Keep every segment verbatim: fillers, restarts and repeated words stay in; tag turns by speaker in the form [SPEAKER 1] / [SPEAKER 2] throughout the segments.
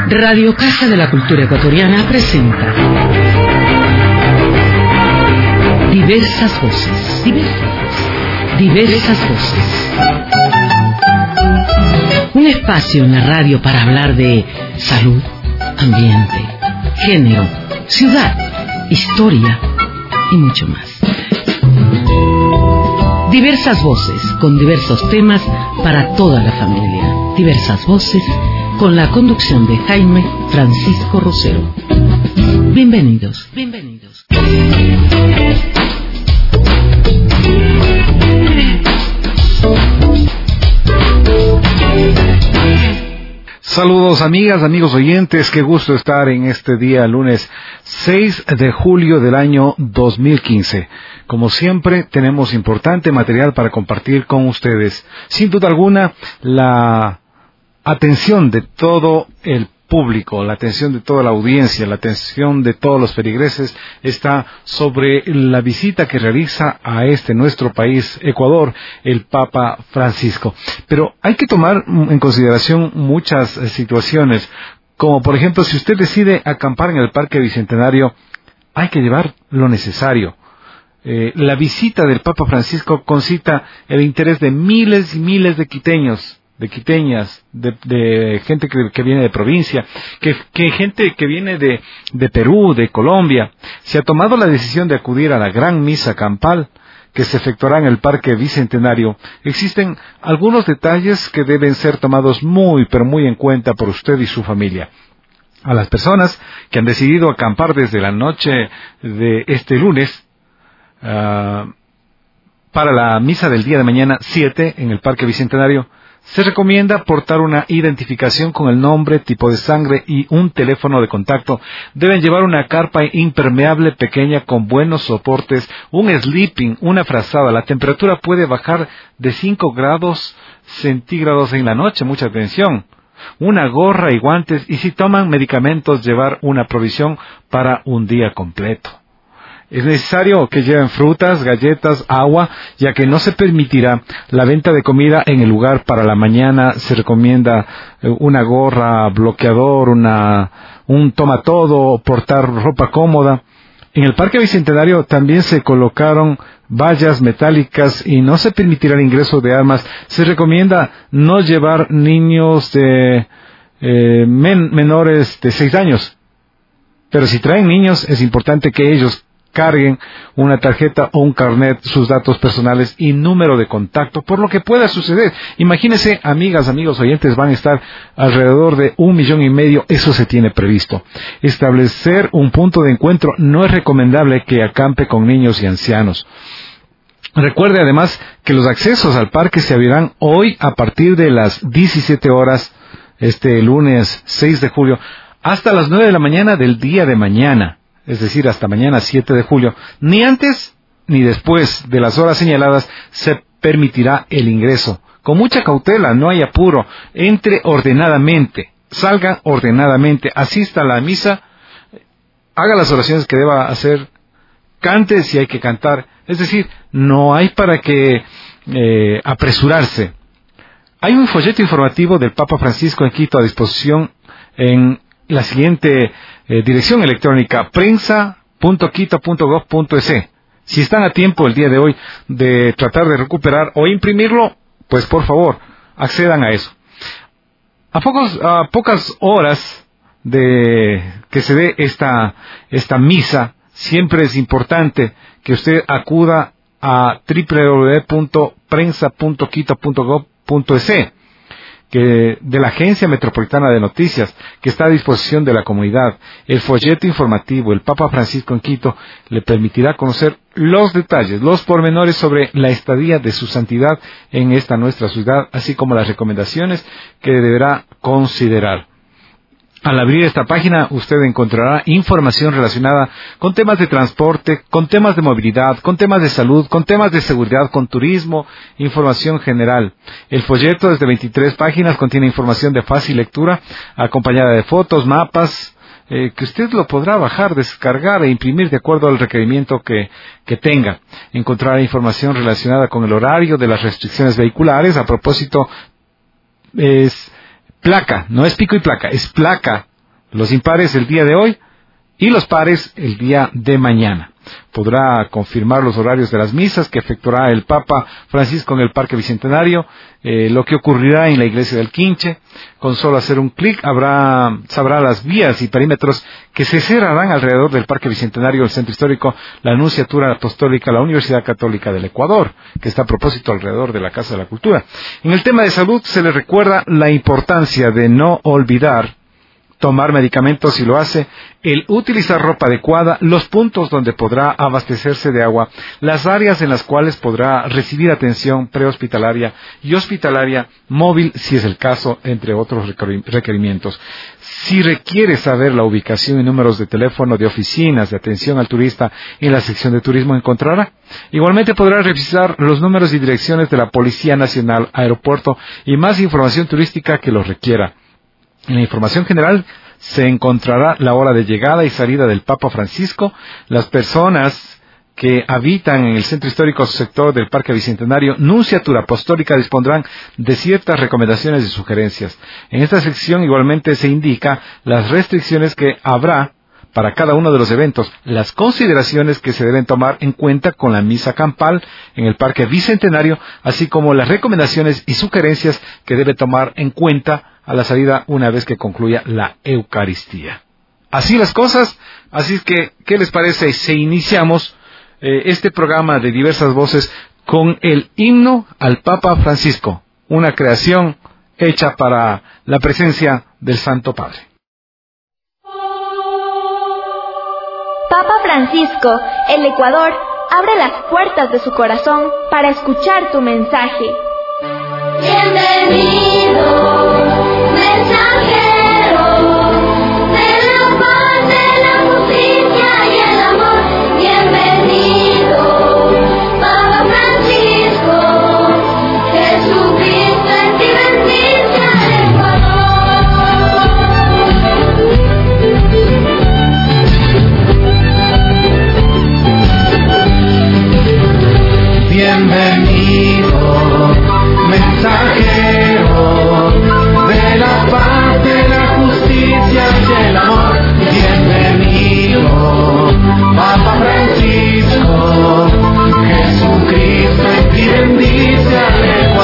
[SPEAKER 1] Radio Casa de la Cultura Ecuatoriana presenta Diversas Voces. Diversas, diversas Voces. Un espacio en la radio para hablar de salud, ambiente, género, ciudad, historia y mucho más. Diversas Voces, con diversos temas para toda la familia. Diversas Voces, con la conducción de Jaime Francisco Rosero. Bienvenidos, bienvenidos.
[SPEAKER 2] Saludos amigas, amigos oyentes, qué gusto estar en este día lunes seis de julio del año dos mil quince. Como siempre, tenemos importante material para compartir con ustedes. Sin duda alguna, la atención de todo el público, la atención de toda la audiencia, la atención de todos los feligreses está sobre la visita que realiza a este nuestro país, Ecuador, el Papa Francisco. Pero hay que tomar en consideración muchas situaciones, como por ejemplo, si usted decide acampar en el Parque Bicentenario, hay que llevar lo necesario. Eh, la visita del Papa Francisco concita el interés de miles y miles de quiteños, de quiteñas, de, de gente que, que viene de provincia, que, que gente que viene de, de Perú, de Colombia. Se ha tomado la decisión de acudir a la gran misa campal que se efectuará en el Parque Bicentenario. Existen algunos detalles que deben ser tomados muy, pero muy en cuenta por usted y su familia. A las personas que han decidido acampar desde la noche de este lunes, uh, para la misa del día de mañana siete en el Parque Bicentenario, se recomienda portar una identificación con el nombre, tipo de sangre y un teléfono de contacto. Deben llevar una carpa impermeable pequeña con buenos soportes, un sleeping, una frazada. La temperatura puede bajar de cinco grados centígrados en la noche, mucha atención. Una gorra y guantes, y si toman medicamentos, llevar una provisión para un día completo. Es necesario que lleven frutas, galletas, agua, ya que no se permitirá la venta de comida en el lugar. Para la mañana se recomienda una gorra, bloqueador, una, un toma todo, portar ropa cómoda. En el Parque Bicentenario también se colocaron vallas metálicas y no se permitirá el ingreso de armas. Se recomienda no llevar niños de eh, men, menores de seis años. Pero si traen niños, es importante que ellos carguen una tarjeta o un carnet, sus datos personales y número de contacto, por lo que pueda suceder. Imagínense, amigas, amigos oyentes, van a estar alrededor de un millón y medio, eso se tiene previsto. Establecer un punto de encuentro, no es recomendable que acampe con niños y ancianos. Recuerde además que los accesos al parque se abrirán hoy a partir de las diecisiete horas, este lunes seis de julio, hasta las nueve de la mañana del día de mañana. Es decir, hasta mañana siete de julio, ni antes ni después de las horas señaladas se permitirá el ingreso. Con mucha cautela, no hay apuro, entre ordenadamente, salga ordenadamente, asista a la misa, haga las oraciones que deba hacer, cante si hay que cantar, es decir, no hay para qué eh, apresurarse. Hay un folleto informativo del Papa Francisco en Quito a disposición en la siguiente eh, dirección electrónica: prensa punto quito punto gob punto es. Si están a tiempo el día de hoy de tratar de recuperar o imprimirlo, pues por favor, accedan a eso. A, pocos, a pocas horas de que se dé esta, esta misa, siempre es importante que usted acuda a doble u doble u doble u punto prensa punto quito punto gob punto es. Que de la Agencia Metropolitana de Noticias, que está a disposición de la comunidad. El folleto informativo, el Papa Francisco en Quito, le permitirá conocer los detalles, los pormenores sobre la estadía de su santidad en esta nuestra ciudad, así como las recomendaciones que deberá considerar. Al abrir esta página, usted encontrará información relacionada con temas de transporte, con temas de movilidad, con temas de salud, con temas de seguridad, con turismo, información general. El folleto es de veintitrés páginas, contiene información de fácil lectura, acompañada de fotos, mapas, eh, que usted lo podrá bajar, descargar e imprimir de acuerdo al requerimiento que, que tenga. Encontrará información relacionada con el horario de las restricciones vehiculares. A propósito, es placa, no es pico y placa, es placa los impares el día de hoy y los pares el día de mañana. Podrá confirmar los horarios de las misas que efectuará el Papa Francisco en el Parque Bicentenario, eh, lo que ocurrirá en la iglesia del Quinche. Con solo hacer un clic habrá, sabrá las vías y perímetros que se cerrarán alrededor del Parque Bicentenario, el Centro Histórico, la Nunciatura Apostólica, la Universidad Católica del Ecuador, que está a propósito alrededor de la Casa de la Cultura. En el tema de salud se le recuerda la importancia de no olvidar tomar medicamentos si lo hace, el utilizar ropa adecuada, los puntos donde podrá abastecerse de agua, las áreas en las cuales podrá recibir atención prehospitalaria y hospitalaria móvil si es el caso, entre otros requerimientos. Si requiere saber la ubicación y números de teléfono de oficinas de atención al turista en la sección de turismo encontrará. Igualmente podrá revisar los números y direcciones de la Policía Nacional, aeropuerto y más información turística que lo requiera. En la información general se encontrará la hora de llegada y salida del Papa Francisco. Las personas que habitan en el centro histórico sector del Parque Bicentenario, Nunciatura Apostólica, dispondrán de ciertas recomendaciones y sugerencias. En esta sección igualmente se indica las restricciones que habrá para cada uno de los eventos, las consideraciones que se deben tomar en cuenta con la misa campal en el Parque Bicentenario, así como las recomendaciones y sugerencias que debe tomar en cuenta a la salida una vez que concluya la Eucaristía. Así las cosas, así es que, ¿qué les parece si iniciamos eh, este programa de diversas voces con el himno al Papa Francisco, una creación hecha para la presencia del Santo Padre?
[SPEAKER 3] Papa Francisco, el Ecuador abre las puertas de su corazón para escuchar tu mensaje.
[SPEAKER 4] Bienvenido.
[SPEAKER 5] Bienvenido, mensajero de la paz, de la justicia y del amor. Bienvenido, Papa Francisco, Jesucristo en ti bendice al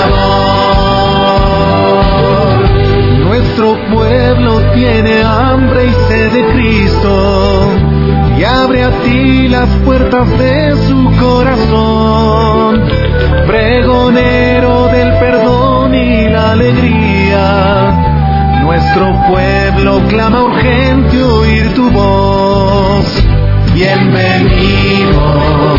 [SPEAKER 5] Ecuador. Nuestro pueblo tiene hambre y sed de Cristo, y abre a ti las puertas de su corazón, pregonero del perdón y la alegría. Nuestro pueblo clama urgente oír tu voz. Bienvenido,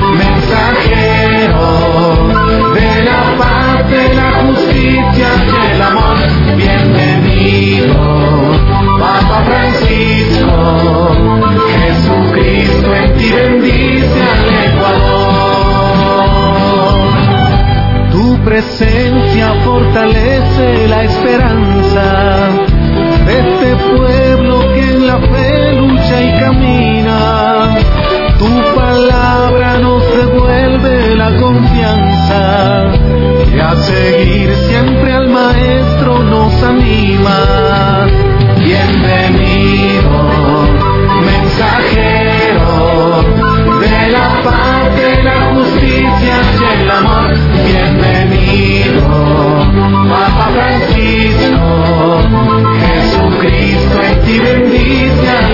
[SPEAKER 5] mensajero de la paz, de la justicia y el amor. Bienvenido, Papa Francisco, Jesucristo en ti bendice al Ecuador. Tu presencia fortalece la esperanza de este pueblo que en la fe lucha y camina. Tu palabra nos devuelve la confianza y a seguir siempre al Maestro nos anima. Bienvenido, mensajero de la paz, de la justicia y el amor. Bienvenido, Papa Francisco, Jesucristo en ti bendice al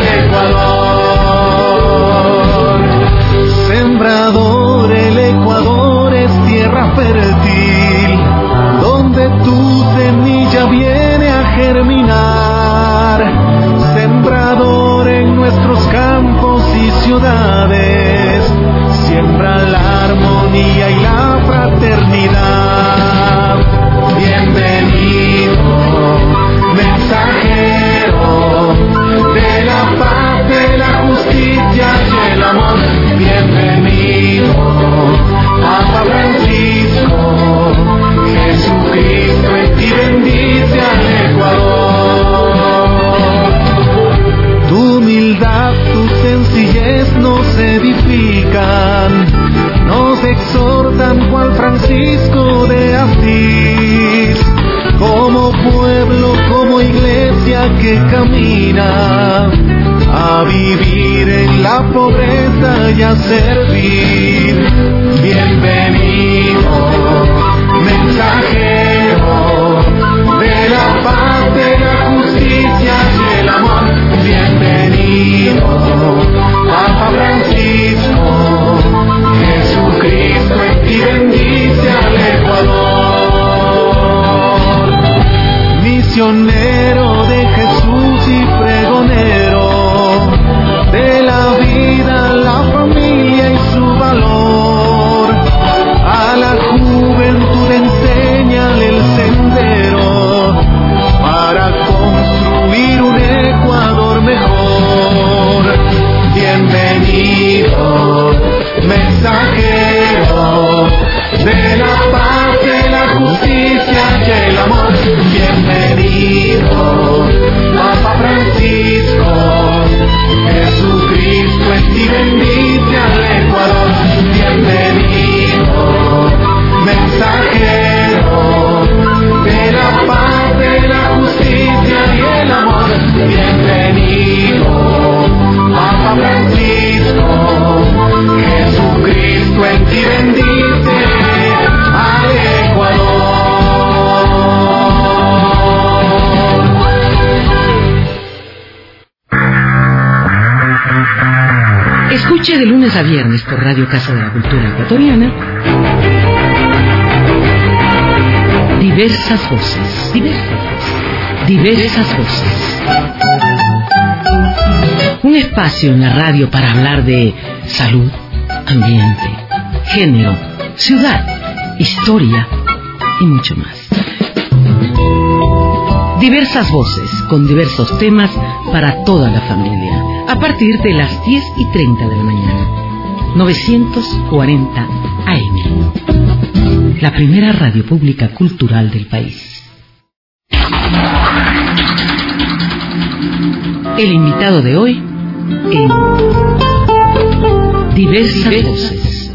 [SPEAKER 5] Ecuador. Sembrador, el Ecuador es tierra fértil, donde tu semilla viene a germinar. Sembrador en nuestros campos y ciudades, siembra la armonía y la fraternidad. Bienvenido, mensajero de la paz, de la justicia y el amor. Bienvenido, Papa Francisco, Jesucristo en ti bendice al Ecuador. Tu humildad, tu sencillez nos edifican, nos exhortan que camina a vivir en la pobreza y a servir. Bienvenido, mensajero de la paz, de la justicia y el amor. Bienvenido, Papa Francisco. Jesucristo en ti bendice al Ecuador. Misionero de Jesús y pregonero de la vida, la familia y su valor. A la juventud enséñale el sendero para construir un Ecuador mejor. Bienvenido, mensajero de la paz, de la justicia y el amor. Bienvenido, Papa Francisco. Jesucristo en ti bendice al Ecuador. Bienvenido, mensajero de la paz, de la justicia y el amor. Bienvenido, Papa Francisco. Jesucristo en ti bendice al Ecuador.
[SPEAKER 1] Escuche de lunes a viernes por Radio Casa de la Cultura Ecuatoriana diversas voces, diversas voces, diversas voces. Un espacio en la radio para hablar de salud, ambiente, género, ciudad, historia y mucho más. Diversas voces con diversos temas para toda la familia. A partir de las diez y treinta de la mañana. novecientos cuarenta A M. La primera radio pública cultural del país. El invitado de hoy en Diversas, diversas voces.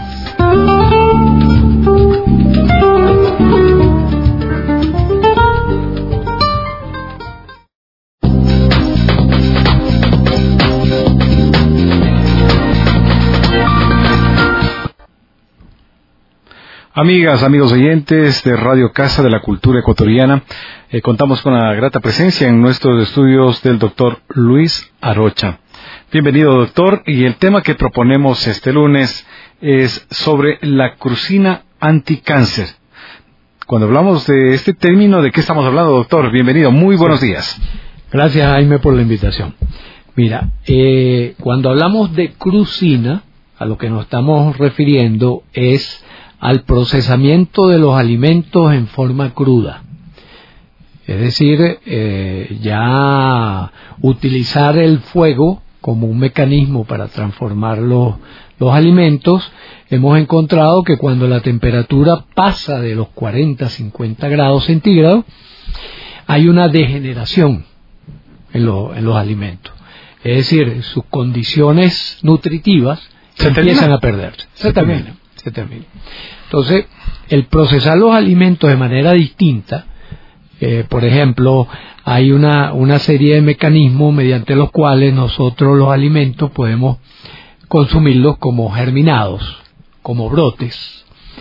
[SPEAKER 2] Amigas, amigos oyentes de Radio Casa de la Cultura Ecuatoriana, eh, contamos con la grata presencia en nuestros estudios del doctor Luis Arocha. Bienvenido, doctor, y el tema que proponemos este lunes es sobre la crucina anticáncer. Cuando hablamos de este término, ¿de qué estamos hablando, doctor? Bienvenido, muy buenos días.
[SPEAKER 4] Gracias, Jaime, por la invitación. Mira, eh, cuando hablamos de crucina, a lo que nos estamos refiriendo es al procesamiento de los alimentos en forma cruda. Es decir, eh, ya utilizar el fuego como un mecanismo para transformar los, los alimentos. Hemos encontrado que cuando la temperatura pasa de los cuarenta a cincuenta grados centígrados, hay una degeneración en, lo, en los alimentos. Es decir, sus condiciones nutritivas se empiezan a perderse. Se termina, se termina. Entonces, el procesar los alimentos de manera distinta, eh, por ejemplo, hay una, una serie de mecanismos mediante los cuales nosotros los alimentos podemos consumirlos como germinados, como brotes,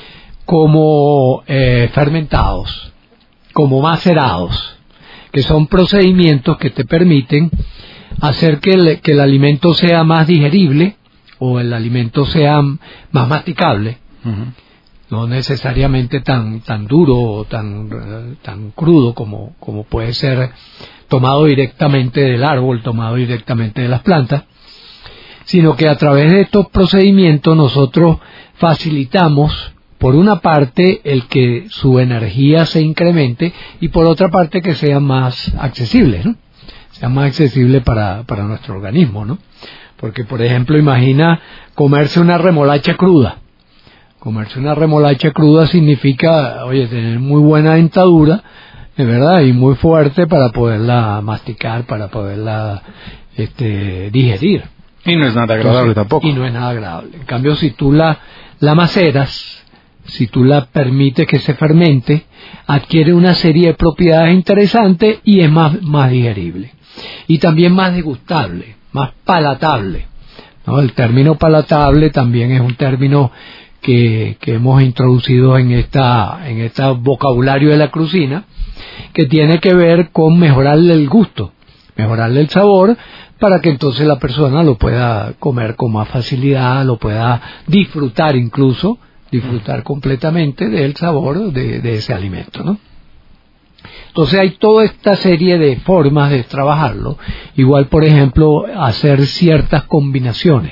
[SPEAKER 4] como eh, fermentados, como macerados, que son procedimientos que te permiten hacer que el, que el alimento sea más digerible o el alimento sea más masticable. Uh-huh. No necesariamente tan tan duro o tan tan crudo como como puede ser tomado directamente del árbol, tomado directamente de las plantas, sino que a través de estos procedimientos nosotros facilitamos, por una parte, el que su energía se incremente y por otra parte que sean más accesibles, ¿no? Sean más accesibles para para nuestro organismo, ¿no? Porque, por ejemplo, imagina comerse una remolacha cruda. Comerse una remolacha cruda significa, oye, tener muy buena dentadura, de verdad, y muy fuerte para poderla masticar, para poderla este, digerir.
[SPEAKER 2] Y no es nada agradable. Entonces, tampoco.
[SPEAKER 4] Y no es nada agradable. En cambio, si tú la, la maceras, si tú la permites que se fermente, adquiere una serie de propiedades interesantes y es más, más digerible. Y también más degustable, más palatable, ¿no? El término palatable también es un término que, que hemos introducido en esta, en este vocabulario de la crucina, que tiene que ver con mejorarle el gusto, mejorarle el sabor, para que entonces la persona lo pueda comer con más facilidad, lo pueda disfrutar incluso, disfrutar completamente del sabor de, de ese alimento, ¿no? Entonces hay toda esta serie de formas de trabajarlo. Igual, por ejemplo, hacer ciertas combinaciones.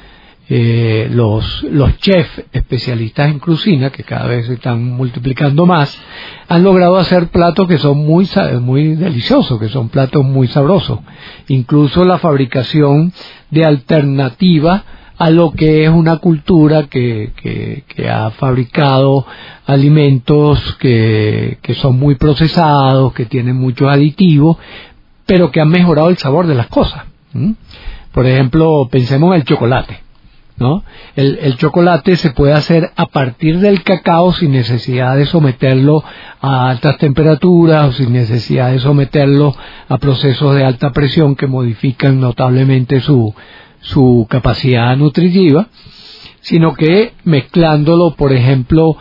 [SPEAKER 4] Eh, los, los chefs especialistas en cocina, que cada vez se están multiplicando más, han logrado hacer platos que son muy, muy deliciosos, que son platos muy sabrosos. Incluso la fabricación de alternativas a lo que es una cultura que, que, que ha fabricado alimentos que, que son muy procesados, que tienen muchos aditivos, pero que han mejorado el sabor de las cosas. ¿Mm? Por ejemplo, pensemos en el chocolate, ¿no? El, el chocolate se puede hacer a partir del cacao sin necesidad de someterlo a altas temperaturas o sin necesidad de someterlo a procesos de alta presión que modifican notablemente su su capacidad nutritiva, sino que mezclándolo, por ejemplo,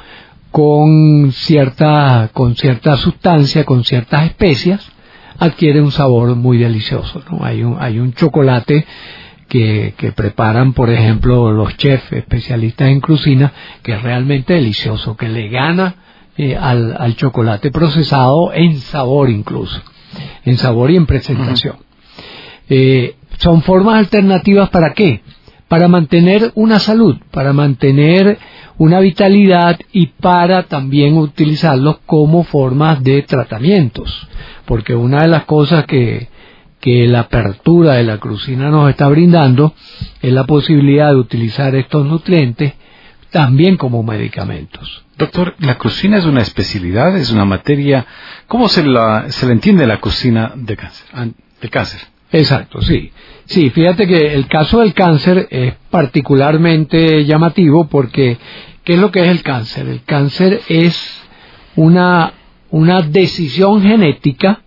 [SPEAKER 4] con cierta con cierta sustancia, con ciertas especias, adquiere un sabor muy delicioso, ¿no? Hay un hay un chocolate que, que preparan, por ejemplo, los chefs especialistas en cocina, que es realmente delicioso, que le gana eh, al, al chocolate procesado en sabor incluso, en sabor y en presentación. Uh-huh. Eh, son formas alternativas, ¿para qué? Para mantener una salud, para mantener una vitalidad y para también utilizarlos como formas de tratamientos, porque una de las cosas que, que la apertura de la cocina nos está brindando es la posibilidad de utilizar estos nutrientes también como medicamentos.
[SPEAKER 2] Doctor, la cocina es una especialidad, es una materia, ¿cómo se la, se le entiende la cocina de cáncer? De cáncer?
[SPEAKER 4] Exacto, sí. Sí, fíjate que el caso del cáncer es particularmente llamativo porque, ¿qué es lo que es el cáncer? El cáncer es una, una decisión genética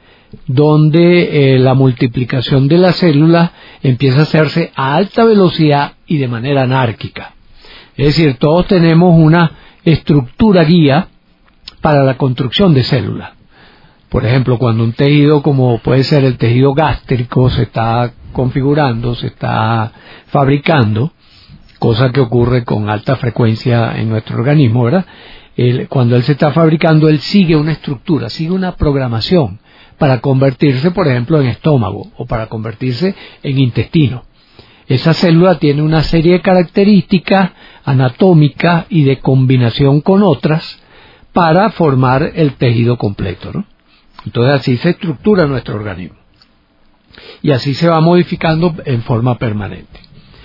[SPEAKER 4] donde eh, la multiplicación de las células empieza a hacerse a alta velocidad y de manera anárquica. Es decir, todos tenemos una estructura guía para la construcción de células. Por ejemplo, cuando un tejido como puede ser el tejido gástrico se está configurando, se está fabricando, cosa que ocurre con alta frecuencia en nuestro organismo, ¿verdad? Él, cuando él se está fabricando, él sigue una estructura, sigue una programación para convertirse, por ejemplo, en estómago o para convertirse en intestino. Esa célula tiene una serie de características anatómicas y de combinación con otras para formar el tejido completo, ¿no? Entonces así se estructura nuestro organismo y así se va modificando en forma permanente.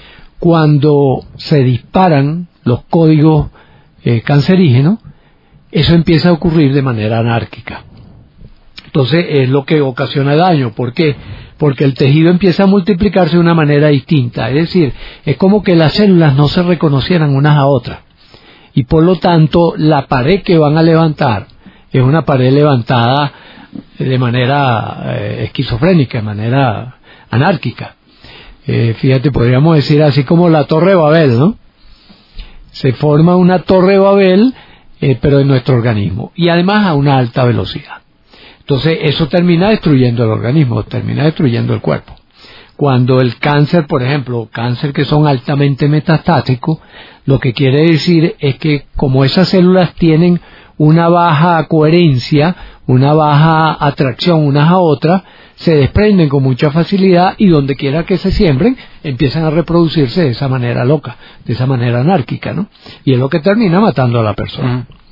[SPEAKER 4] Cuando se disparan los códigos eh, cancerígenos, eso empieza a ocurrir de manera anárquica. Entonces es lo que ocasiona daño. ¿Por qué? Porque el tejido empieza a multiplicarse de una manera distinta. Es decir, es como que las células no se reconocieran unas a otras. Y por lo tanto, la pared que van a levantar es una pared levantada de manera eh, esquizofrénica, de manera anárquica. Eh, fíjate, podríamos decir así como la Torre de Babel, ¿no? Se forma una Torre de Babel, eh, pero en nuestro organismo, y además a una alta velocidad. Entonces, eso termina destruyendo el organismo, termina destruyendo el cuerpo. Cuando el cáncer, por ejemplo, cáncer que son altamente metastáticos, lo que quiere decir es que como esas células tienen una baja coherencia, una baja atracción unas a otras, se desprenden con mucha facilidad y donde quiera que se siembren, empiezan a reproducirse de esa manera loca, de esa manera anárquica, ¿no? Y es lo que termina matando a la persona. Uh-huh.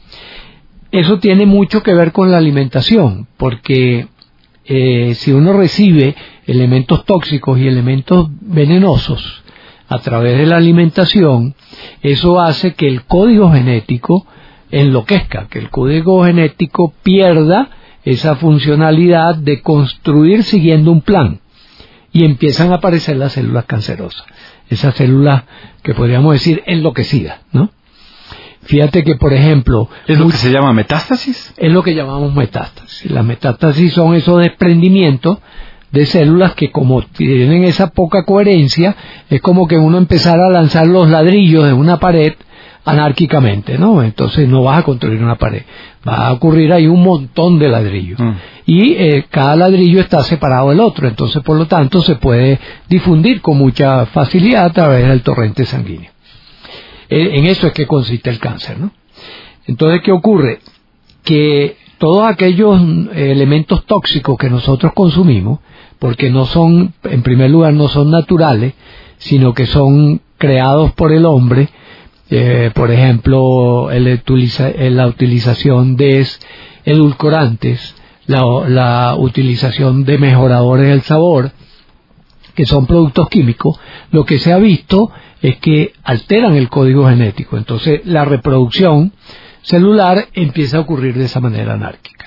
[SPEAKER 4] Eso tiene mucho que ver con la alimentación, porque eh, si uno recibe elementos tóxicos y elementos venenosos a través de la alimentación, eso hace que el código genético enloquezca, que el código genético pierda esa funcionalidad de construir siguiendo un plan y empiezan a aparecer las células cancerosas, esas células que podríamos decir enloquecidas, ¿no? Fíjate que, por ejemplo...
[SPEAKER 2] ¿Es lo que se llama metástasis?
[SPEAKER 4] Es lo que llamamos metástasis. Las metástasis son esos desprendimientos de células que, como tienen esa poca coherencia, es como que uno empezara a lanzar los ladrillos de una pared anárquicamente, ¿no? Entonces no vas a construir una pared, va a ocurrir ahí un montón de ladrillos. Mm. Y eh, cada ladrillo está separado del otro, entonces por lo tanto se puede difundir con mucha facilidad a través del torrente sanguíneo. Eh, en eso es que consiste el cáncer, ¿no? Entonces, ¿qué ocurre? Que todos aquellos elementos tóxicos que nosotros consumimos, porque no son, en primer lugar, no son naturales, sino que son creados por el hombre, eh, por ejemplo, el utiliza, la utilización de edulcorantes, la, la utilización de mejoradores del sabor, que son productos químicos, lo que se ha visto es que alteran el código genético. Entonces, la reproducción celular empieza a ocurrir de esa manera anárquica.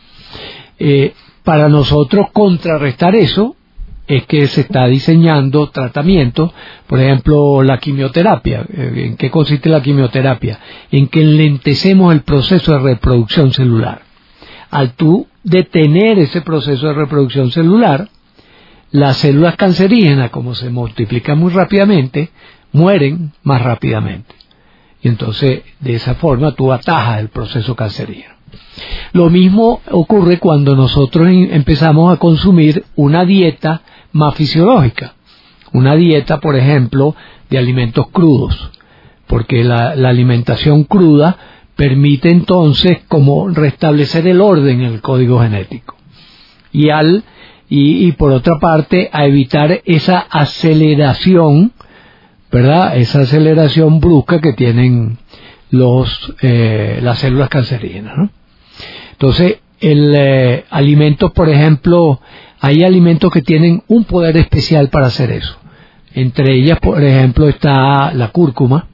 [SPEAKER 4] Eh, para nosotros contrarrestar eso, es que se está diseñando tratamientos, por ejemplo, la quimioterapia. ¿En qué consiste la quimioterapia? En que enlentecemos el proceso de reproducción celular. Al tú detener ese proceso de reproducción celular, las células cancerígenas, como se multiplican muy rápidamente, mueren más rápidamente. Y entonces, de esa forma, tú atajas el proceso cancerígeno. Lo mismo ocurre cuando nosotros empezamos a consumir una dieta más fisiológica. Una dieta, por ejemplo, de alimentos crudos. Porque la, la alimentación cruda permite entonces como restablecer el orden en el código genético. Y al y, y por otra parte, a evitar esa aceleración, ¿verdad? Esa aceleración brusca que tienen los eh, las células cancerígenas, ¿no? Entonces, el eh, alimentos, por ejemplo, hay alimentos que tienen un poder especial para hacer eso. Entre ellas, por ejemplo, está la cúrcuma,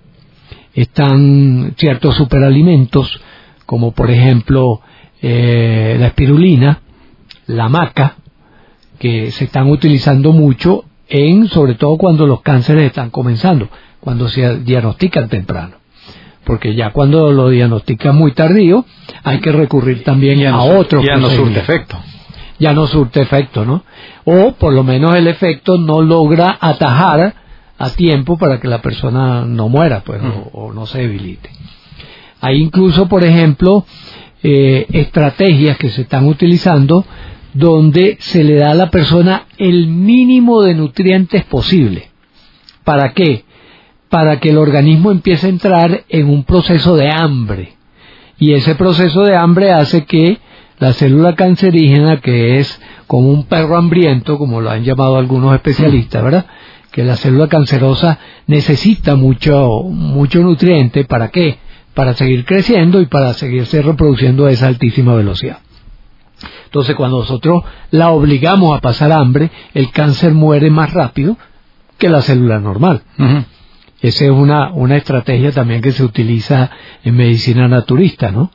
[SPEAKER 4] están ciertos superalimentos, como por ejemplo eh, la espirulina, la maca, que se están utilizando mucho en, sobre todo cuando los cánceres están comenzando, cuando se diagnostican temprano. Porque ya cuando lo diagnostican muy tardío, hay que recurrir también
[SPEAKER 2] ya
[SPEAKER 4] a
[SPEAKER 2] no,
[SPEAKER 4] otro
[SPEAKER 2] ya no surte efecto.
[SPEAKER 4] Ya no surte efecto, ¿no? O por lo menos el efecto no logra atajar a tiempo para que la persona no muera, pues, uh-huh. o, o no se debilite. Hay incluso, por ejemplo, eh, estrategias que se están utilizando donde se le da a la persona el mínimo de nutrientes posible. ¿Para qué? Para que el organismo empiece a entrar en un proceso de hambre. Y ese proceso de hambre hace que la célula cancerígena, que es como un perro hambriento, como lo han llamado algunos especialistas, ¿verdad? Que la célula cancerosa necesita mucho, mucho nutriente. ¿Para qué? Para seguir creciendo y para seguirse reproduciendo a esa altísima velocidad. Entonces, cuando nosotros la obligamos a pasar hambre, el cáncer muere más rápido que la célula normal. Uh-huh. Esa es una, una estrategia también que se utiliza en medicina naturista, ¿no?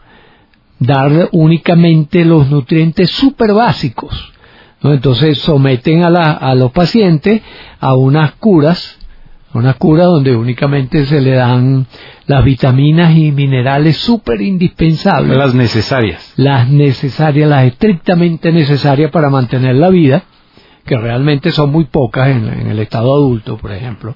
[SPEAKER 4] Dar únicamente los nutrientes súper básicos, ¿no? Entonces someten a, la, a los pacientes a unas curas, a unas curas donde únicamente se le dan las vitaminas y minerales súper indispensables.
[SPEAKER 2] Las necesarias.
[SPEAKER 4] Las necesarias, las estrictamente necesarias para mantener la vida, que realmente son muy pocas en, en el estado adulto, por ejemplo.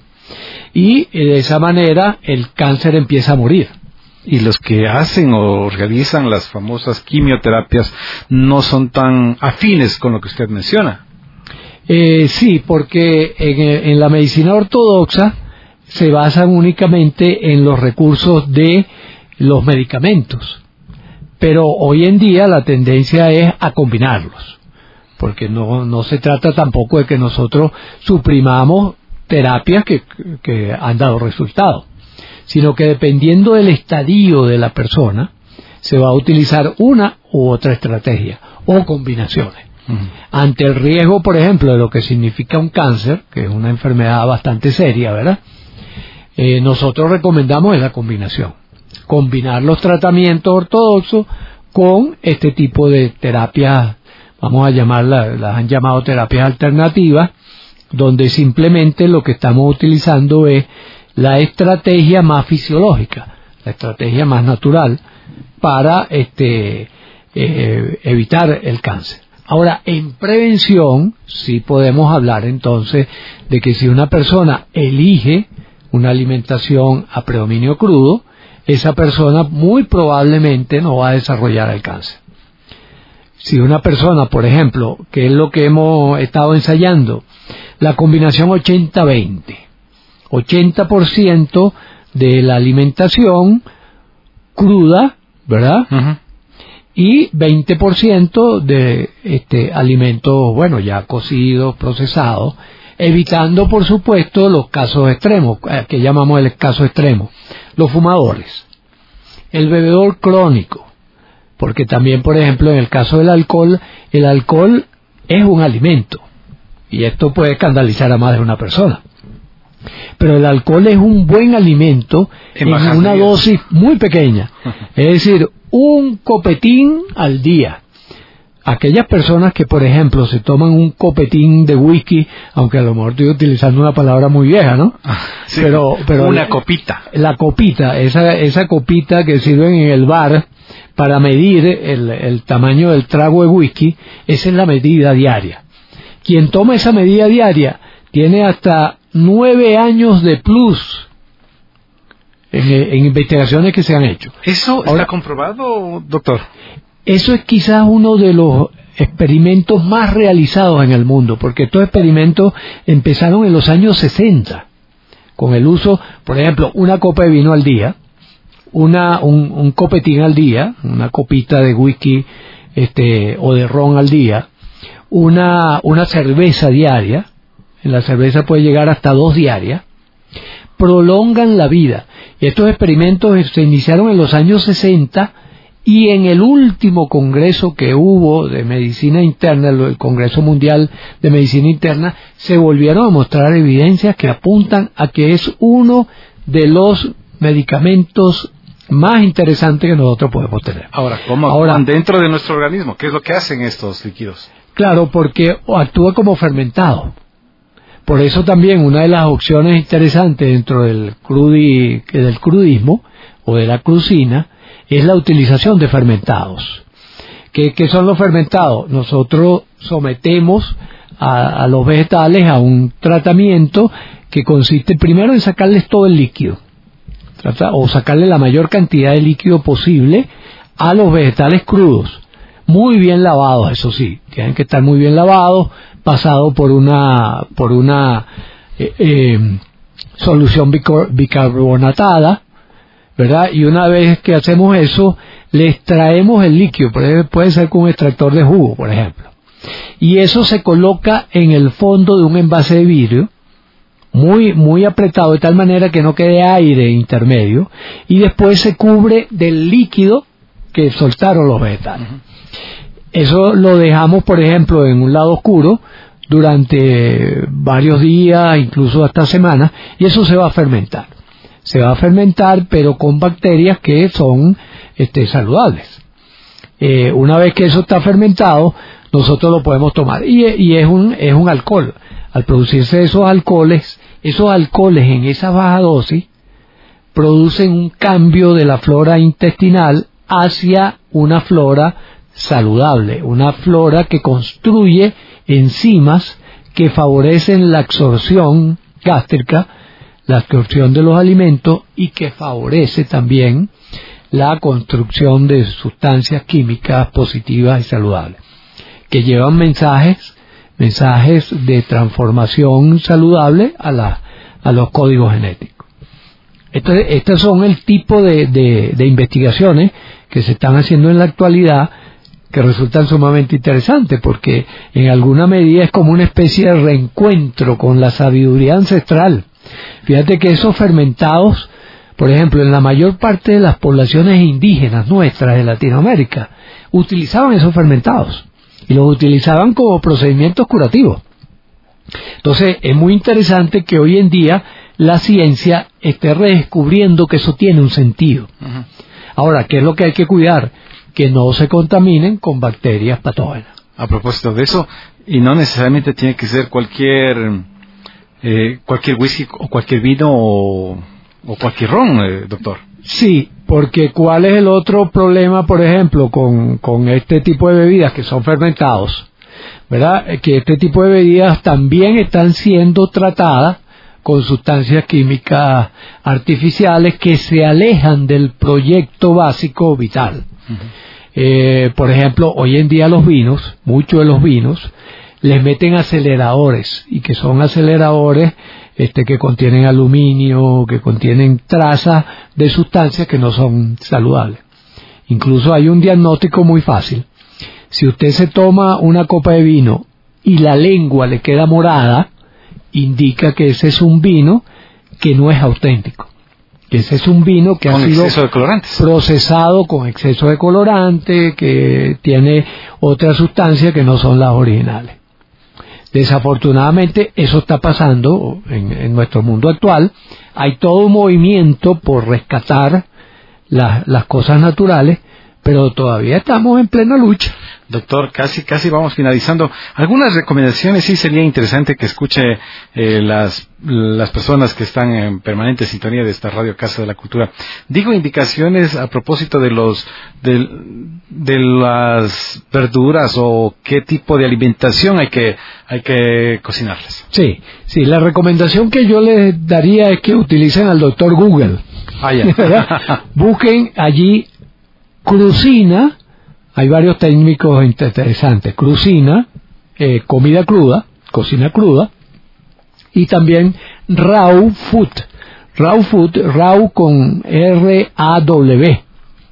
[SPEAKER 4] Y de esa manera el cáncer empieza a morir.
[SPEAKER 2] Y los que hacen o realizan las famosas quimioterapias no son tan afines con lo que usted menciona.
[SPEAKER 4] Eh, sí, porque en, en la medicina ortodoxa se basan únicamente en los recursos de los medicamentos. Pero hoy en día la tendencia es a combinarlos. Porque no, no se trata tampoco de que nosotros suprimamos terapias que, que han dado resultados, sino que dependiendo del estadio de la persona, se va a utilizar una u otra estrategia o combinaciones. Uh-huh. Ante el riesgo, por ejemplo, de lo que significa un cáncer, que es una enfermedad bastante seria, ¿verdad? Eh, nosotros recomendamos la combinación. Combinar los tratamientos ortodoxos con este tipo de terapias, vamos a llamarlas, las han llamado terapias alternativas, donde simplemente lo que estamos utilizando es la estrategia más fisiológica, la estrategia más natural para este, eh, evitar el cáncer. Ahora, en prevención, sí podemos hablar entonces de que si una persona elige una alimentación a predominio crudo, esa persona muy probablemente no va a desarrollar el cáncer. Si una persona, por ejemplo, que es lo que hemos estado ensayando, la combinación ochenta veinte, ochenta por ciento de la alimentación cruda, ¿verdad? Uh-huh. Y veinte por ciento de este, alimentos, bueno, ya cocidos, procesados, evitando, por supuesto, los casos extremos, que llamamos el caso extremo, los fumadores, el bebedor crónico, porque también, por ejemplo, en el caso del alcohol, el alcohol es un alimento, y esto puede escandalizar a más de una persona. Pero el alcohol es un buen alimento en, en una dosis muy pequeña, es decir, un copetín al día. Aquellas personas que, por ejemplo, se toman un copetín de whisky, aunque a lo mejor estoy utilizando una palabra muy vieja, ¿no?
[SPEAKER 2] Sí,
[SPEAKER 4] pero, pero
[SPEAKER 2] una copita.
[SPEAKER 4] La copita, esa, esa copita que sirven en el bar para medir el, el tamaño del trago de whisky, esa es la medida diaria. Quien toma esa medida diaria tiene hasta nueve años de plus en, en investigaciones que se han hecho.
[SPEAKER 2] ¿Eso Ahora, está comprobado, doctor?
[SPEAKER 4] Eso es quizás uno de los experimentos más realizados en el mundo, porque estos experimentos empezaron en los años sesenta, con el uso, por ejemplo, una copa de vino al día, una un, un copetín al día, una copita de whisky este, o de ron al día, una, una cerveza diaria, en la cerveza puede llegar hasta dos diarias, prolongan la vida. Y estos experimentos se iniciaron en los años sesenta, y en el último congreso que hubo de medicina interna, el Congreso Mundial de Medicina Interna, se volvieron a mostrar evidencias que apuntan a que es uno de los medicamentos más interesantes que nosotros podemos tener.
[SPEAKER 2] Ahora, ¿cómo
[SPEAKER 4] Ahora,
[SPEAKER 2] actúan dentro de nuestro organismo? ¿Qué es lo que hacen estos líquidos?
[SPEAKER 4] Claro, porque actúa como fermentado. Por eso también una de las opciones interesantes dentro del, crudi, del crudismo o de la crucina es la utilización de fermentados. ¿Qué, qué son los fermentados? Nosotros sometemos a, a los vegetales a un tratamiento que consiste primero en sacarles todo el líquido, o sacarle la mayor cantidad de líquido posible a los vegetales crudos, muy bien lavados, eso sí, tienen que estar muy bien lavados, pasados por una por una eh, eh, solución bicarbonatada, ¿verdad? Y una vez que hacemos eso, le extraemos el líquido, puede ser con un extractor de jugo, por ejemplo. Y eso se coloca en el fondo de un envase de vidrio, muy muy apretado, de tal manera que no quede aire intermedio, y después se cubre del líquido que soltaron los vegetales. Uh-huh. Eso lo dejamos, por ejemplo, en un lado oscuro durante varios días, incluso hasta semanas, y eso se va a fermentar. Se va a fermentar, pero con bacterias que son este, saludables. Eh, una vez que eso está fermentado, nosotros lo podemos tomar. Y, y es un es un alcohol. Al producirse esos alcoholes, esos alcoholes en esa baja dosis, producen un cambio de la flora intestinal hacia una flora saludable, una flora que construye enzimas que favorecen la absorción gástrica, la absorción de los alimentos, y que favorece también la construcción de sustancias químicas positivas y saludables, que llevan mensajes, mensajes de transformación saludable a, la, a los códigos genéticos. Entonces, estos son el tipo de, de, de investigaciones que se están haciendo en la actualidad, que resultan sumamente interesantes, porque en alguna medida es como una especie de reencuentro con la sabiduría ancestral. Fíjate que esos fermentados, por ejemplo, en la mayor parte de las poblaciones indígenas nuestras de Latinoamérica, utilizaban esos fermentados, y los utilizaban como procedimientos curativos. Entonces, es muy interesante que hoy en día la ciencia esté redescubriendo que eso tiene un sentido. Uh-huh. Ahora, ¿qué es lo que hay que cuidar? Que no se contaminen con bacterias patógenas.
[SPEAKER 2] A propósito de eso, y no necesariamente tiene que ser cualquier eh, cualquier whisky o cualquier vino o, o cualquier ron, eh, doctor.
[SPEAKER 4] Sí, porque ¿cuál es el otro problema, por ejemplo, con, con este tipo de bebidas que son fermentados? ¿Verdad? Que este tipo de bebidas también están siendo tratadas con sustancias químicas artificiales que se alejan del proyecto básico vital. Uh-huh. Eh, por ejemplo, hoy en día los vinos, muchos de los vinos, les meten aceleradores, y que son aceleradores este, que contienen aluminio, que contienen trazas de sustancias que no son saludables. Incluso hay un diagnóstico muy fácil. Si usted se toma una copa de vino y la lengua le queda morada, indica que ese es un vino que no es auténtico. Que ese es un vino que
[SPEAKER 2] con
[SPEAKER 4] ha sido
[SPEAKER 2] exceso de colorantes,
[SPEAKER 4] procesado con exceso de colorante, que tiene otras sustancias que no son las originales. Desafortunadamente eso está pasando en, en nuestro mundo actual. Hay todo un movimiento por rescatar la, las cosas naturales, pero todavía estamos en plena lucha.
[SPEAKER 2] Doctor, casi casi vamos finalizando. Algunas recomendaciones sí sería interesante que escuche eh, las las personas que están en permanente sintonía de esta radio Casa de la Cultura. Digo indicaciones a propósito de los de, de las verduras o qué tipo de alimentación hay que hay que cocinarlas.
[SPEAKER 4] Sí, sí. La recomendación que yo les daría es que utilicen al doctor Google.
[SPEAKER 2] Ah, ya.
[SPEAKER 4] Busquen allí crucina. Hay varios técnicos interesantes. Crucina, eh, comida cruda, cocina cruda, y también raw food. Raw food, raw con R A W.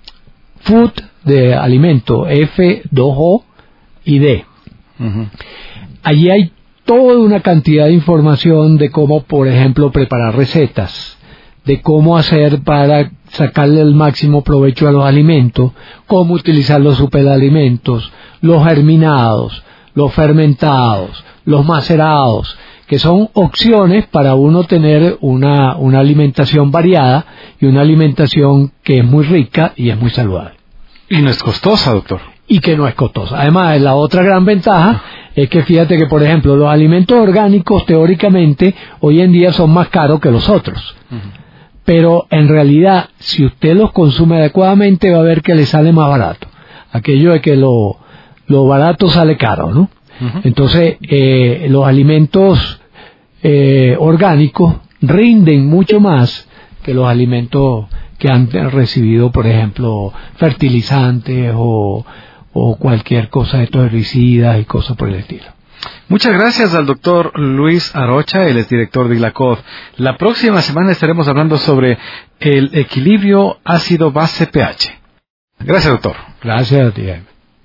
[SPEAKER 4] Food de alimento, F dos O y D. Uh-huh. Allí hay toda una cantidad de información de cómo, por ejemplo, preparar recetas, de cómo hacer para sacarle el máximo provecho a los alimentos, cómo utilizar los superalimentos, los germinados, los fermentados, los macerados, que son opciones para uno tener una, una alimentación variada y una alimentación que es muy rica y es muy saludable.
[SPEAKER 2] Y no es costosa, doctor.
[SPEAKER 4] Y que no es costosa. Además, la otra gran ventaja es que fíjate que, por ejemplo, los alimentos orgánicos teóricamente hoy en día son más caros que los otros. Uh-huh. Pero en realidad, si usted los consume adecuadamente, va a ver que le sale más barato. Aquello de que lo, lo barato sale caro, ¿no? Uh-huh. Entonces, eh, los alimentos eh, orgánicos rinden mucho más que los alimentos que han recibido, por ejemplo, fertilizantes o, o cualquier cosa de estos herbicidas y cosas por el estilo.
[SPEAKER 2] Muchas gracias al doctor Luis Arocha, él es director de ILACOD. La próxima semana estaremos hablando sobre el equilibrio ácido-base pH. Gracias, doctor.
[SPEAKER 4] Gracias a ti, Jaime.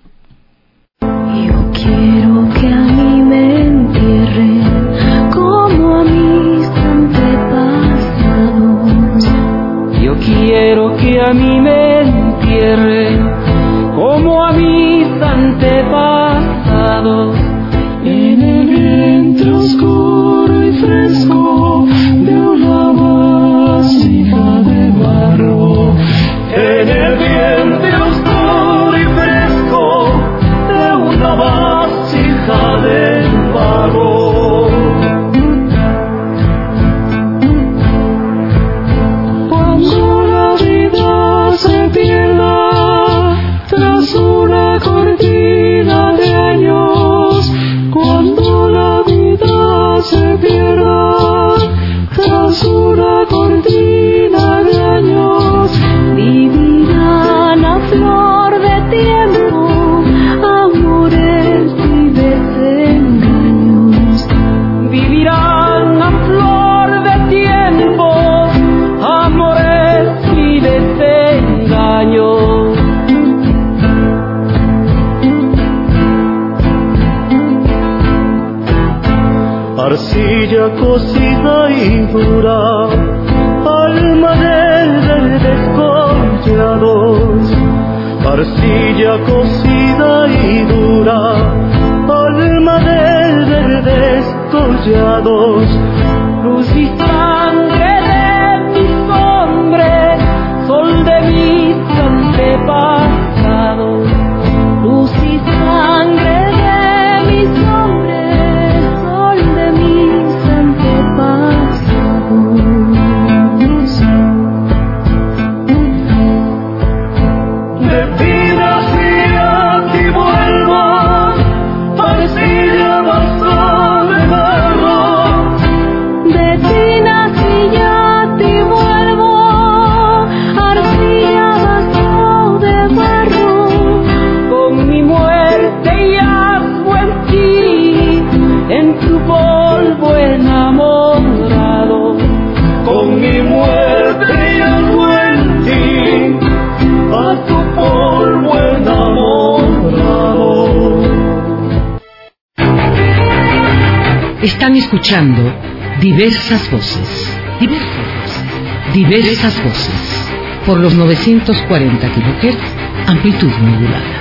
[SPEAKER 6] Yo quiero que a mí me entierren como a mis antepasados.
[SPEAKER 7] Yo quiero que a mí me entierren como a mis antepasados.
[SPEAKER 5] En el vientre oscuro y fresco de una vasija de barro. En el vientre oscuro y fresco de una vasija de barro. Cuando la vida se pierda tras una cortina de años, cuando la vida se pierda tras una cortina de años,
[SPEAKER 6] vivirán a flor de tiempo, amores y desengaños.
[SPEAKER 7] Vivirán a flor de tiempo, amores y desengaños.
[SPEAKER 5] Arcilla cocida y dura, alma de verdes collados. Arcilla cocida y dura, alma de verdes collados.
[SPEAKER 7] Luz y sangre de mis hombres, sol de mis antepasados.
[SPEAKER 6] Luz y sangre de mis hombres, sol de mis antepasados.
[SPEAKER 1] Están escuchando diversas voces, diversas voces, diversas voces, por los novecientos cuarenta kilohertz, amplitud modulada.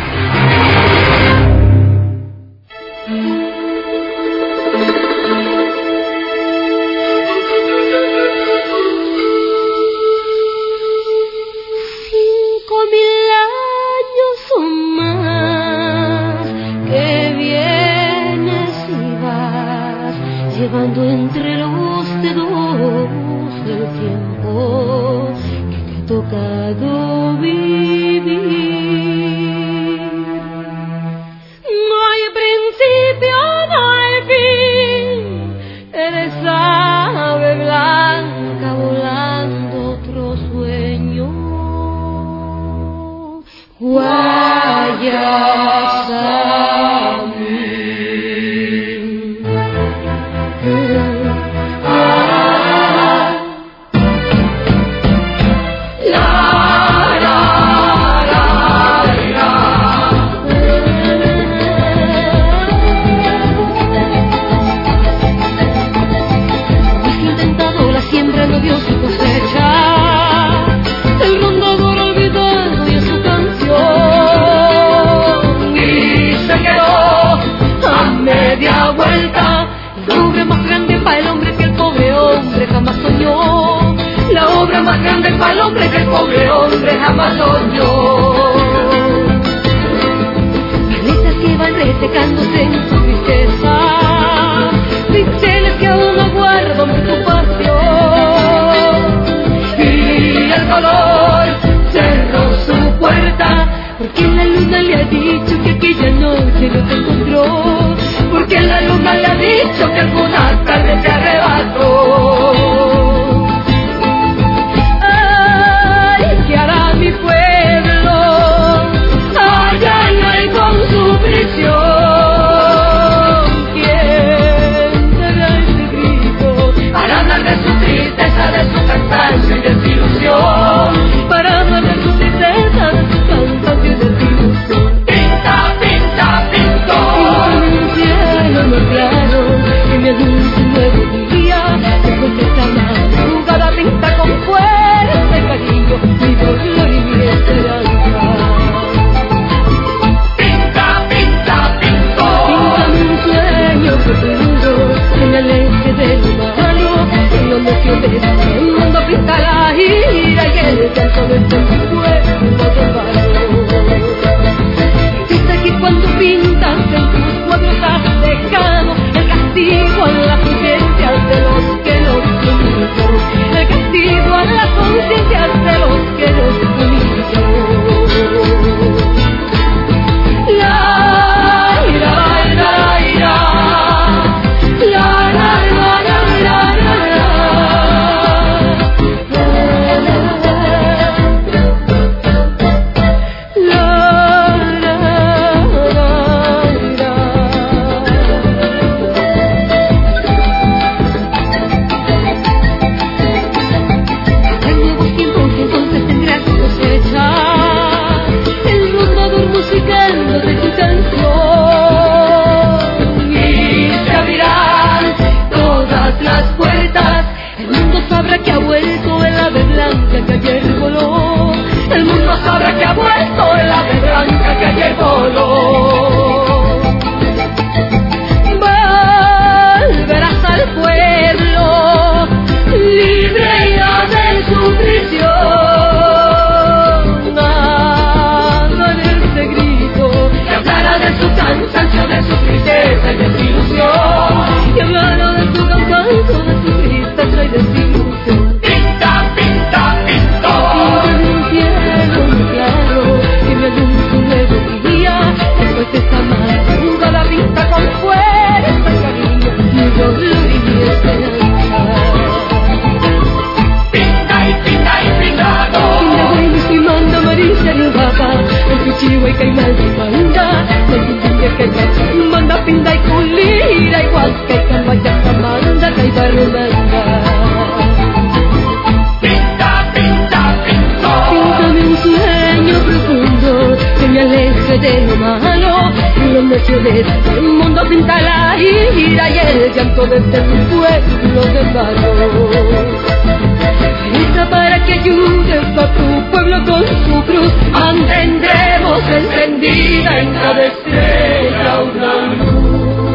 [SPEAKER 8] de este mundo pinta la ira y el llanto de este pueblo de barro. Grita para que ayudes a tu pueblo con su cruz, mantendremos encendida en cada estrella una luz.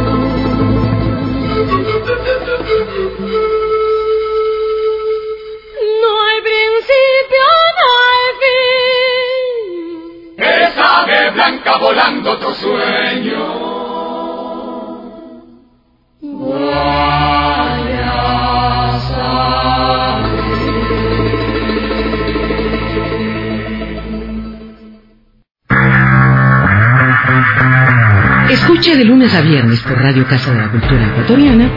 [SPEAKER 8] No hay principio, no hay fin.
[SPEAKER 9] Esa ave blanca volando tu sueño.
[SPEAKER 1] Escuche de lunes a viernes por Radio Casa de la Cultura Ecuatoriana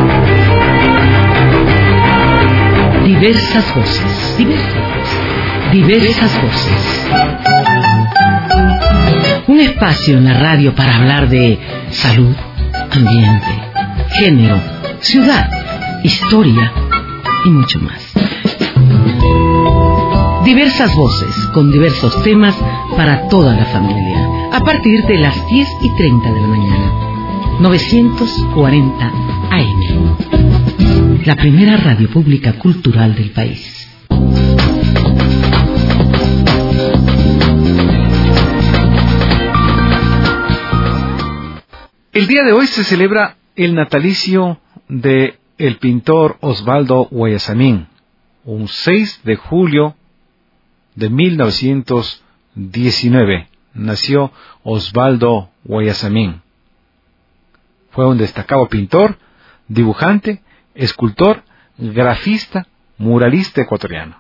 [SPEAKER 1] diversas voces, diversas, diversas voces. Un espacio en la radio para hablar de salud, ambiente, género, ciudad, historia y mucho más. Diversas voces con diversos temas para toda la familia. A partir de las diez y treinta de la mañana. novecientos cuarenta A M. La primera radio pública cultural del país.
[SPEAKER 2] El día de hoy se celebra el natalicio de el pintor Osvaldo Guayasamín, un seis de julio de mil novecientos diecinueve. Nació Osvaldo Guayasamín. Fue un destacado pintor, dibujante, escultor, grafista, muralista ecuatoriano.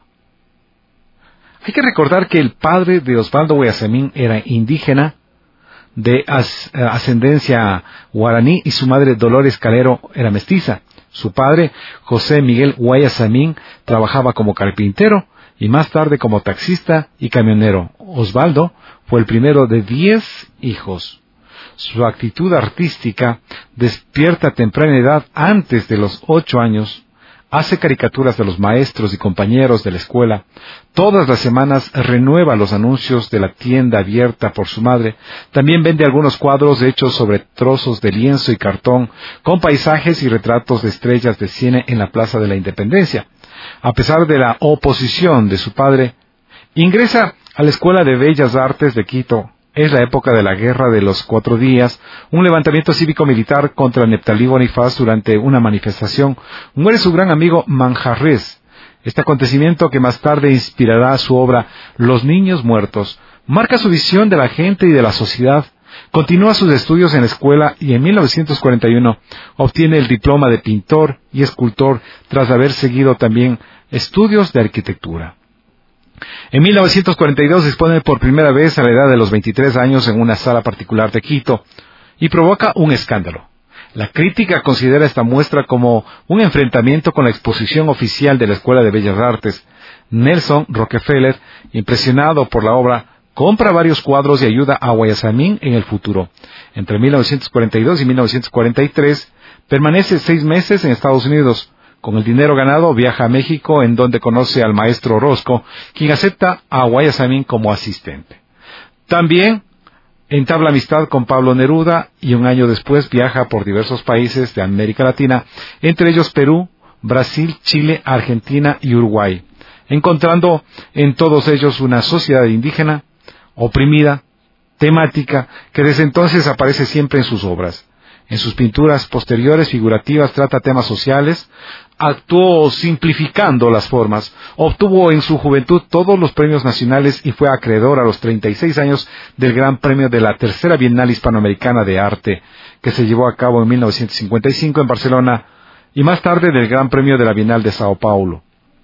[SPEAKER 2] Hay que recordar que el padre de Osvaldo Guayasamín era indígena de as, ascendencia guaraní y su madre Dolores Calero era mestiza. Su padre, José Miguel Guayasamín, trabajaba como carpintero y más tarde como taxista y camionero. Osvaldo fue el primero de diez hijos. Su actitud artística despierta a temprana edad. Antes de los ocho años, hace caricaturas de los maestros y compañeros de la escuela. Todas las semanas renueva los anuncios de la tienda abierta por su madre. También vende algunos cuadros hechos sobre trozos de lienzo y cartón, con paisajes y retratos de estrellas de cine en la Plaza de la Independencia. A pesar de la oposición de su padre, ingresa a la Escuela de Bellas Artes de Quito. Es la época de la Guerra de los Cuatro Días, un levantamiento cívico-militar contra Neptalí Bonifaz. Durante una manifestación muere su gran amigo Manjarres. Este acontecimiento, que más tarde inspirará su obra Los Niños Muertos, marca su visión de la gente y de la sociedad. Continúa sus estudios en la escuela y en mil novecientos cuarenta y uno obtiene el diploma de pintor y escultor, tras haber seguido también estudios de arquitectura. En mil novecientos cuarenta y dos expone por primera vez a la edad de los veintitrés años en una sala particular de Quito y provoca un escándalo. La crítica considera esta muestra como un enfrentamiento con la exposición oficial de la Escuela de Bellas Artes. Nelson Rockefeller, impresionado por la obra, compra varios cuadros y ayuda a Guayasamín en el futuro. Entre mil novecientos cuarenta y dos y mil novecientos cuarenta y tres permanece seis meses en Estados Unidos. Con el dinero ganado viaja a México, en donde conoce al maestro Orozco, quien acepta a Guayasamín como asistente. También entabla amistad con Pablo Neruda y un año después viaja por diversos países de América Latina, entre ellos Perú, Brasil, Chile, Argentina y Uruguay, encontrando en todos ellos una sociedad indígena, oprimida, temática, que desde entonces aparece siempre en sus obras. En sus pinturas posteriores figurativas trata temas sociales, actuó simplificando las formas, obtuvo en su juventud todos los premios nacionales y fue acreedor a los treinta y seis años del Gran Premio de la Tercera Bienal Hispanoamericana de Arte, que se llevó a cabo en mil novecientos cincuenta y cinco en Barcelona, y más tarde del Gran Premio de la Bienal de Sao Paulo.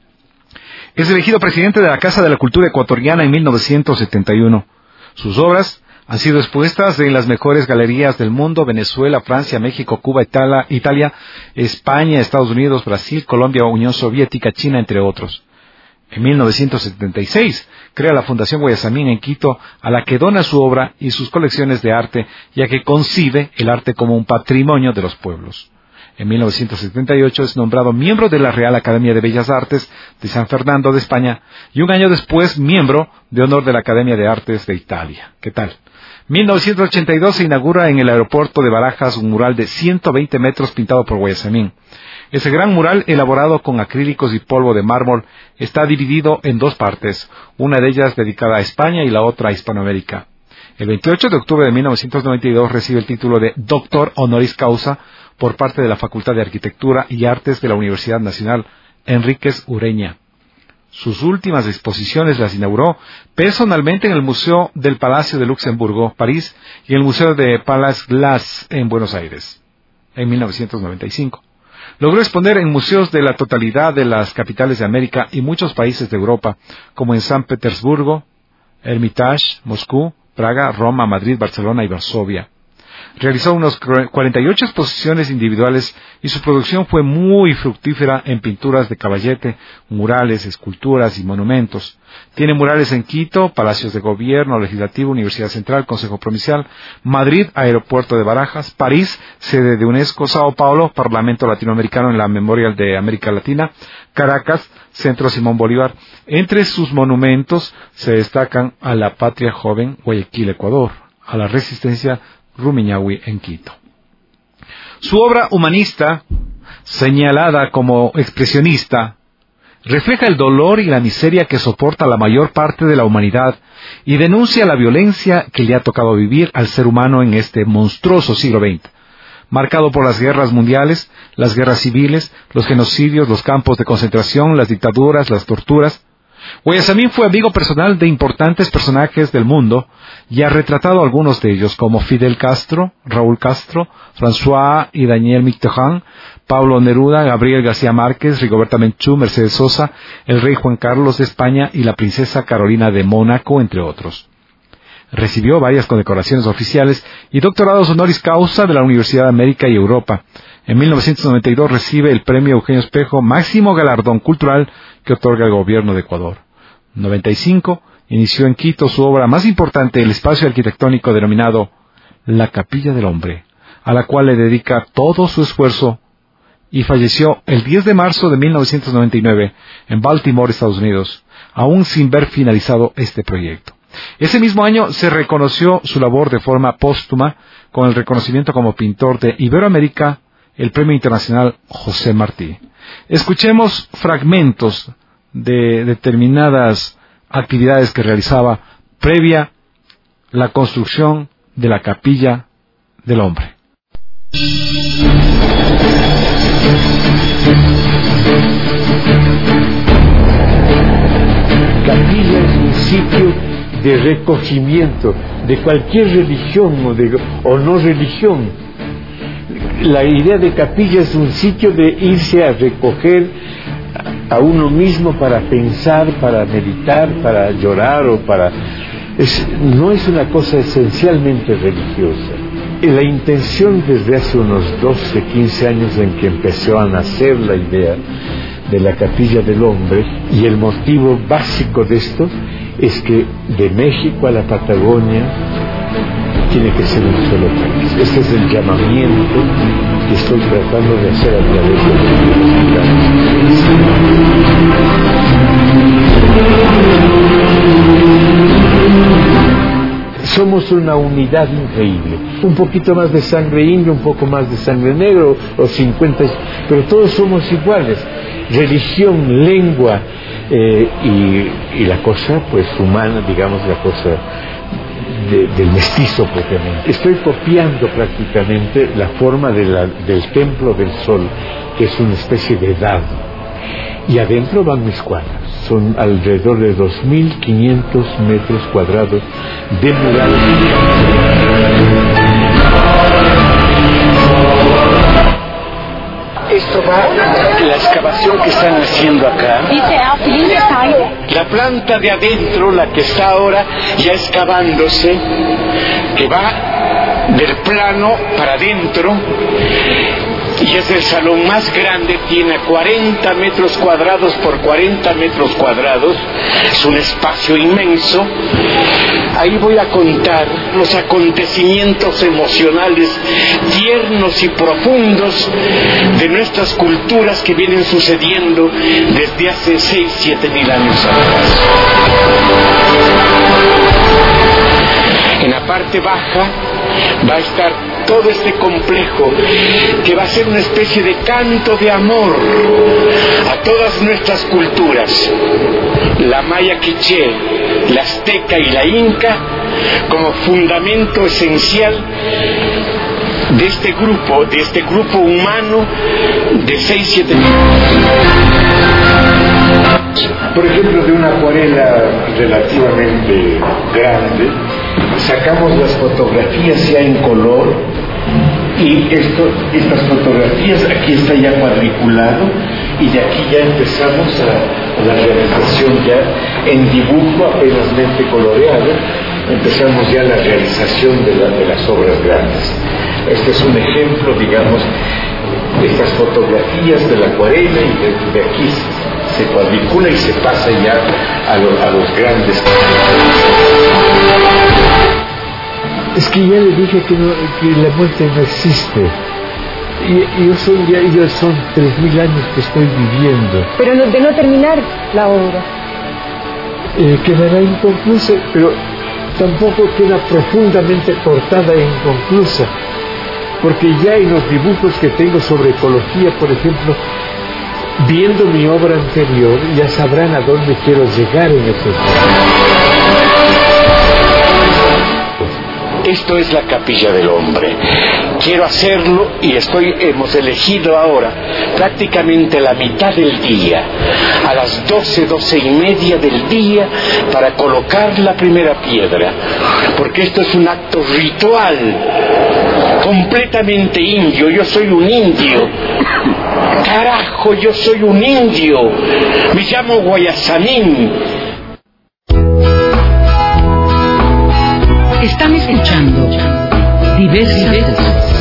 [SPEAKER 2] Es elegido presidente de la Casa de la Cultura Ecuatoriana en mil novecientos setenta y uno. Sus obras han sido expuestas en las mejores galerías del mundo: Venezuela, Francia, México, Cuba, Italia, Italia, España, Estados Unidos, Brasil, Colombia, Unión Soviética, China, entre otros. En mil novecientos setenta y seis crea la Fundación Guayasamín en Quito, a la que dona su obra y sus colecciones de arte, ya que concibe el arte como un patrimonio de los pueblos. En mil novecientos setenta y ocho es nombrado miembro de la Real Academia de Bellas Artes de San Fernando de España y un año después miembro de honor de la Academia de Artes de Italia. ¿Qué tal? mil novecientos ochenta y dos se inaugura en el aeropuerto de Barajas un mural de ciento veinte metros pintado por Guayasamín. Ese gran mural, elaborado con acrílicos y polvo de mármol, está dividido en dos partes, una de ellas dedicada a España y la otra a Hispanoamérica. El veintiocho de octubre de mil novecientos noventa y dos recibe el título de Doctor Honoris Causa por parte de la Facultad de Arquitectura y Artes de la Universidad Nacional Enríquez Ureña. Sus últimas exposiciones las inauguró personalmente en el Museo del Palacio de Luxemburgo, París, y en el Museo de Palais Glass en Buenos Aires, en mil novecientos noventa y cinco. Logró exponer en museos de la totalidad de las capitales de América y muchos países de Europa, como en San Petersburgo, Hermitage, Moscú, Praga, Roma, Madrid, Barcelona y Varsovia. Realizó unas cuarenta y ocho exposiciones individuales y su producción fue muy fructífera en pinturas de caballete, murales, esculturas y monumentos. Tiene murales en Quito, Palacios de Gobierno, Legislativo, Universidad Central, Consejo Provincial, Madrid, Aeropuerto de Barajas, París, sede de UNESCO, Sao Paulo, Parlamento Latinoamericano en la Memorial de América Latina, Caracas, Centro Simón Bolívar. Entre sus monumentos se destacan a la Patria Joven, Guayaquil, Ecuador, a la Resistencia, Rumiñahui, en Quito. Su obra humanista, señalada como expresionista, refleja el dolor y la miseria que soporta la mayor parte de la humanidad y denuncia la violencia que le ha tocado vivir al ser humano en este monstruoso siglo veinte, marcado por las guerras mundiales, las guerras civiles, los genocidios, los campos de concentración, las dictaduras, las torturas. Guayasamín fue amigo personal de importantes personajes del mundo y ha retratado a algunos de ellos como Fidel Castro, Raúl Castro, François y Daniel Mitterrand, Pablo Neruda, Gabriel García Márquez, Rigoberta Menchú, Mercedes Sosa, el rey Juan Carlos de España y la princesa Carolina de Mónaco, entre otros. Recibió varias condecoraciones oficiales y doctorados honoris causa de la Universidad de América y Europa. En mil novecientos noventa y dos recibe el Premio Eugenio Espejo, máximo galardón cultural que otorga el gobierno de Ecuador. En noventa y cinco inició en Quito su obra más importante, el espacio arquitectónico denominado La Capilla del Hombre, a la cual le dedica todo su esfuerzo, y falleció el diez de marzo de mil novecientos noventa y nueve en Baltimore, Estados Unidos, aún sin ver finalizado este proyecto. Ese mismo año se reconoció su labor de forma póstuma con el reconocimiento como pintor de Iberoamérica, el Premio Internacional José Martí. Escuchemos fragmentos de determinadas actividades que realizaba previa la construcción de la Capilla del Hombre.
[SPEAKER 10] Capilla es un sitio de recogimiento de cualquier religión o, de, o no religión. La idea de capilla es un sitio de irse a recoger a uno mismo para pensar, para meditar, para llorar o para... Es, no es una cosa esencialmente religiosa. La intención desde hace unos doce, quince años en que empezó a nacer la idea de la Capilla del Hombre, y el motivo básico de esto es que de México a la Patagonia tiene que ser un solo país. Este es el llamamiento que estoy tratando de hacer a través de la Somos una unidad increíble. Un poquito más de sangre indio, un poco más de sangre negro, o cincuenta, pero todos somos iguales. Religión, lengua eh, y, y la cosa pues humana, digamos, la cosa de, del mestizo propiamente. Estoy copiando prácticamente la forma de la, del Templo del Sol, que es una especie de dado, y adentro van mis cuadros. Son alrededor de dos mil quinientos metros cuadrados de mural. Esto va, la excavación que están haciendo acá, la planta de adentro, la que está ahora ya excavándose, que va del plano para adentro, y es el salón más grande, tiene cuarenta metros cuadrados por cuarenta metros cuadrados, es un espacio inmenso. Ahí voy a contar los acontecimientos emocionales tiernos y profundos de nuestras culturas que vienen sucediendo desde hace seis, siete mil años atrás. En la parte baja va a estar todo este complejo que va a ser una especie de canto de amor a todas nuestras culturas, la maya quiché, la azteca y la inca, como fundamento esencial de este grupo, de este grupo humano de seis, siete mil. Por ejemplo, de una acuarela relativamente grande, sacamos las fotografías ya en color, y esto, estas fotografías, aquí está ya cuadriculado, y de aquí ya empezamos a, a la realización ya en dibujo apenasmente coloreado, empezamos ya la realización de, la, de las obras grandes. Este es un ejemplo, digamos, de estas fotografías de la acuarela, y de, de aquí se cuadricula y se pasa ya a, lo, a los grandes.
[SPEAKER 11] Es que ya le dije que, no, que la muerte no existe. Y, y yo son, ya, ya son tres mil años que estoy viviendo.
[SPEAKER 12] Pero no, de no terminar la obra.
[SPEAKER 11] Eh, quedará inconclusa, pero tampoco queda profundamente cortada e inconclusa. Porque ya en los dibujos que tengo sobre ecología, por ejemplo, viendo mi obra anterior, ya sabrán a dónde quiero llegar en ese tema.
[SPEAKER 10] Esto es la capilla del hombre. Quiero hacerlo y estoy, hemos elegido ahora prácticamente la mitad del día, a las doce, doce y media del día, para colocar la primera piedra, porque esto es un acto ritual, completamente indio. Yo soy un indio. Carajo, yo soy un indio. Me llamo Guayasamín.
[SPEAKER 1] Están escuchando Diversas Voces.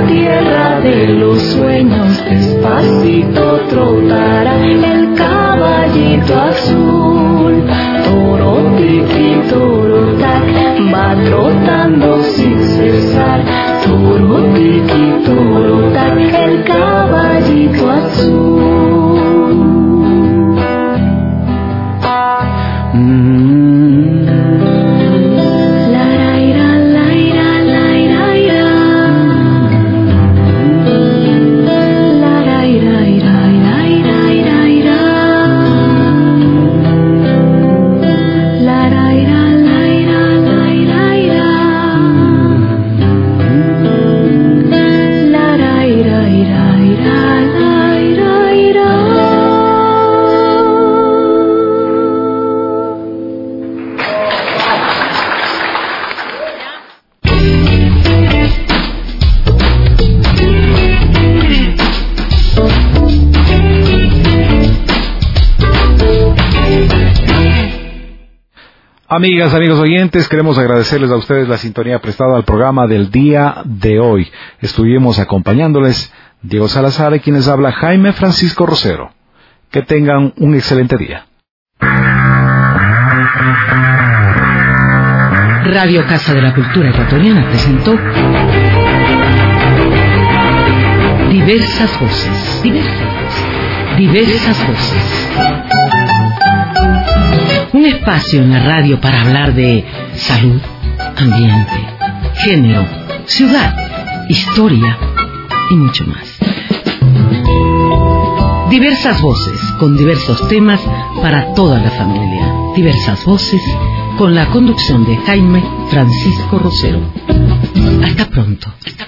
[SPEAKER 6] De los sueños despacito trotará el caballo. caballito azul, toro tiki toro tac, va trotando sin cesar, toro tiki toro tac, el caballito azul. Mm.
[SPEAKER 2] Amigas, amigos oyentes, queremos agradecerles a ustedes la sintonía prestada al programa del día de hoy. Estuvimos acompañándoles Diego Salazar y quienes habla Jaime Francisco Rosero. Que tengan un excelente día.
[SPEAKER 1] Radio Casa de la Cultura Ecuatoriana presentó Diversas Voces. Diversas, diversas voces. Un espacio en la radio para hablar de salud, ambiente, género, ciudad, historia y mucho más. Diversas voces con diversos temas para toda la familia. Diversas voces con la conducción de Jaime Francisco Rosero. Hasta pronto.